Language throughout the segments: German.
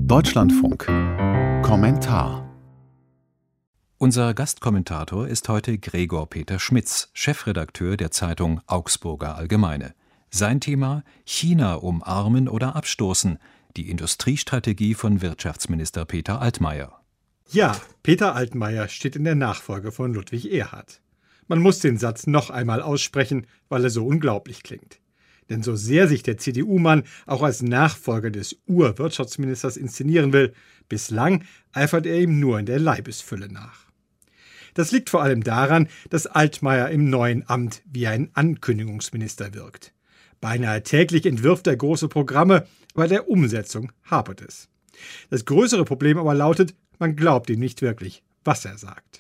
Deutschlandfunk. Kommentar. Unser Gastkommentator ist heute Gregor Peter Schmitz, Chefredakteur der Zeitung Augsburger Allgemeine. Sein Thema: China umarmen oder abstoßen, die Industriestrategie von Wirtschaftsminister Peter Altmaier. Ja, Peter Altmaier steht in der Nachfolge von Ludwig Erhard. Man muss den Satz noch einmal aussprechen, weil er so unglaublich klingt. Denn so sehr sich der CDU-Mann auch als Nachfolger des Ur-Wirtschaftsministers inszenieren will, bislang eifert er ihm nur in der Leibesfülle nach. Das liegt vor allem daran, dass Altmaier im neuen Amt wie ein Ankündigungsminister wirkt. Beinahe täglich entwirft er große Programme, bei der Umsetzung hapert es. Das größere Problem aber lautet, man glaubt ihm nicht wirklich, was er sagt.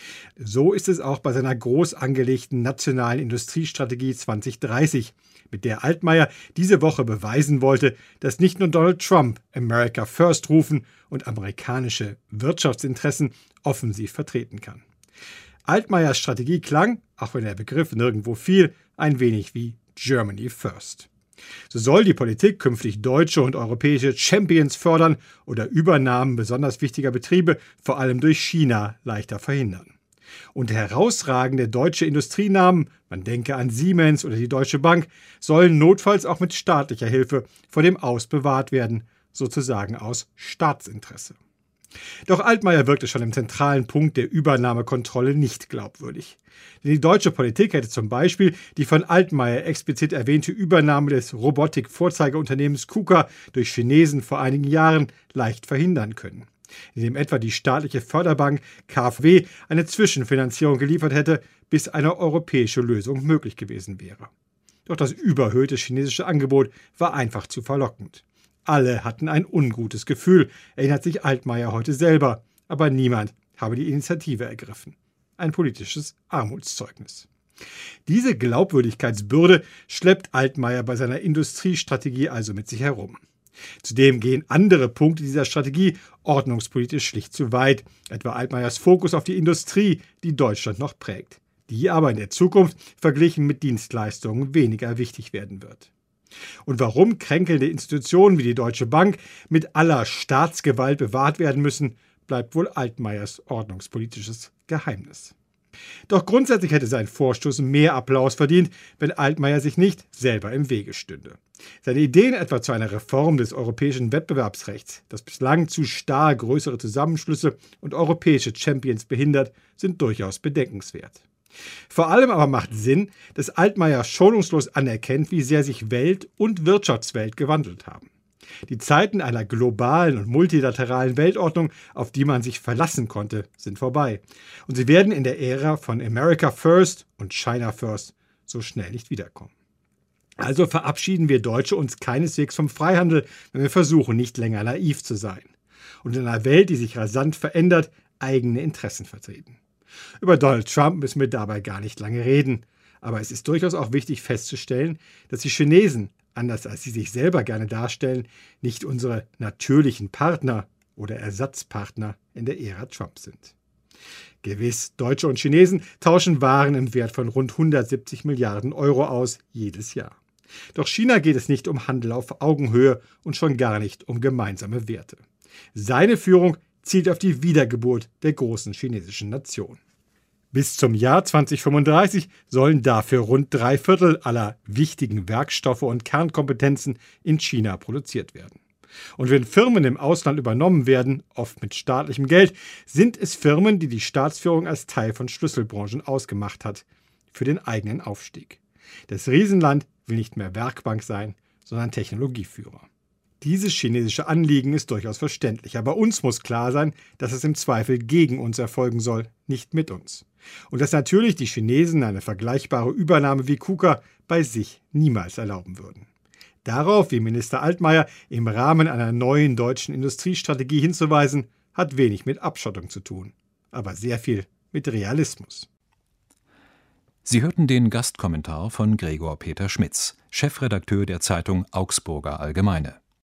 So ist es auch bei seiner groß angelegten nationalen Industriestrategie 2030, mit der Altmaier diese Woche beweisen wollte, dass nicht nur Donald Trump America First rufen und amerikanische Wirtschaftsinteressen offensiv vertreten kann. Altmaiers Strategie klang, auch wenn der Begriff nirgendwo fiel, ein wenig wie Germany First. So soll die Politik künftig deutsche und europäische Champions fördern oder Übernahmen besonders wichtiger Betriebe, vor allem durch China, leichter verhindern. Und herausragende deutsche Industrienamen, man denke an Siemens oder die Deutsche Bank, sollen notfalls auch mit staatlicher Hilfe vor dem Aus bewahrt werden, sozusagen aus Staatsinteresse. Doch Altmaier wirkte schon im zentralen Punkt der Übernahmekontrolle nicht glaubwürdig. Denn die deutsche Politik hätte zum Beispiel die von Altmaier explizit erwähnte Übernahme des Robotik-Vorzeigeunternehmens KUKA durch Chinesen vor einigen Jahren leicht verhindern können, indem etwa die staatliche Förderbank KfW eine Zwischenfinanzierung geliefert hätte, bis eine europäische Lösung möglich gewesen wäre. Doch das überhöhte chinesische Angebot war einfach zu verlockend. Alle hatten ein ungutes Gefühl, erinnert sich Altmaier heute selber, aber niemand habe die Initiative ergriffen. Ein politisches Armutszeugnis. Diese Glaubwürdigkeitsbürde schleppt Altmaier bei seiner Industriestrategie also mit sich herum. Zudem gehen andere Punkte dieser Strategie ordnungspolitisch schlicht zu weit, etwa Altmaiers Fokus auf die Industrie, die Deutschland noch prägt, die aber in der Zukunft verglichen mit Dienstleistungen weniger wichtig werden wird. Und warum kränkelnde Institutionen wie die Deutsche Bank mit aller Staatsgewalt bewahrt werden müssen, bleibt wohl Altmaiers ordnungspolitisches Geheimnis. Doch grundsätzlich hätte sein Vorstoß mehr Applaus verdient, wenn Altmaier sich nicht selber im Wege stünde. Seine Ideen etwa zu einer Reform des europäischen Wettbewerbsrechts, das bislang zu starr größere Zusammenschlüsse und europäische Champions behindert, sind durchaus bedenkenswert. Vor allem aber macht Sinn, dass Altmaier schonungslos anerkennt, wie sehr sich Welt und Wirtschaftswelt gewandelt haben. Die Zeiten einer globalen und multilateralen Weltordnung, auf die man sich verlassen konnte, sind vorbei. Und sie werden in der Ära von America First und China First so schnell nicht wiederkommen. Also verabschieden wir Deutsche uns keineswegs vom Freihandel, wenn wir versuchen, nicht länger naiv zu sein. Und in einer Welt, die sich rasant verändert, eigene Interessen vertreten. Über Donald Trump müssen wir dabei gar nicht lange reden. Aber es ist durchaus auch wichtig festzustellen, dass die Chinesen, anders als sie sich selber gerne darstellen, nicht unsere natürlichen Partner oder Ersatzpartner in der Ära Trump sind. Gewiss, Deutsche und Chinesen tauschen Waren im Wert von rund 170 Milliarden Euro aus jedes Jahr. Doch China geht es nicht um Handel auf Augenhöhe und schon gar nicht um gemeinsame Werte. Seine Führung zielt auf die Wiedergeburt der großen chinesischen Nation. Bis zum Jahr 2035 sollen dafür rund 3/4 aller wichtigen Werkstoffe und Kernkompetenzen in China produziert werden. Und wenn Firmen im Ausland übernommen werden, oft mit staatlichem Geld, sind es Firmen, die die Staatsführung als Teil von Schlüsselbranchen ausgemacht hat, für den eigenen Aufstieg. Das Riesenland will nicht mehr Werkbank sein, sondern Technologieführer. Dieses chinesische Anliegen ist durchaus verständlich, aber uns muss klar sein, dass es im Zweifel gegen uns erfolgen soll, nicht mit uns. Und dass natürlich die Chinesen eine vergleichbare Übernahme wie KUKA bei sich niemals erlauben würden. Darauf, wie Minister Altmaier im Rahmen einer neuen deutschen Industriestrategie hinzuweisen, hat wenig mit Abschottung zu tun, aber sehr viel mit Realismus. Sie hörten den Gastkommentar von Gregor Peter Schmitz, Chefredakteur der Zeitung Augsburger Allgemeine.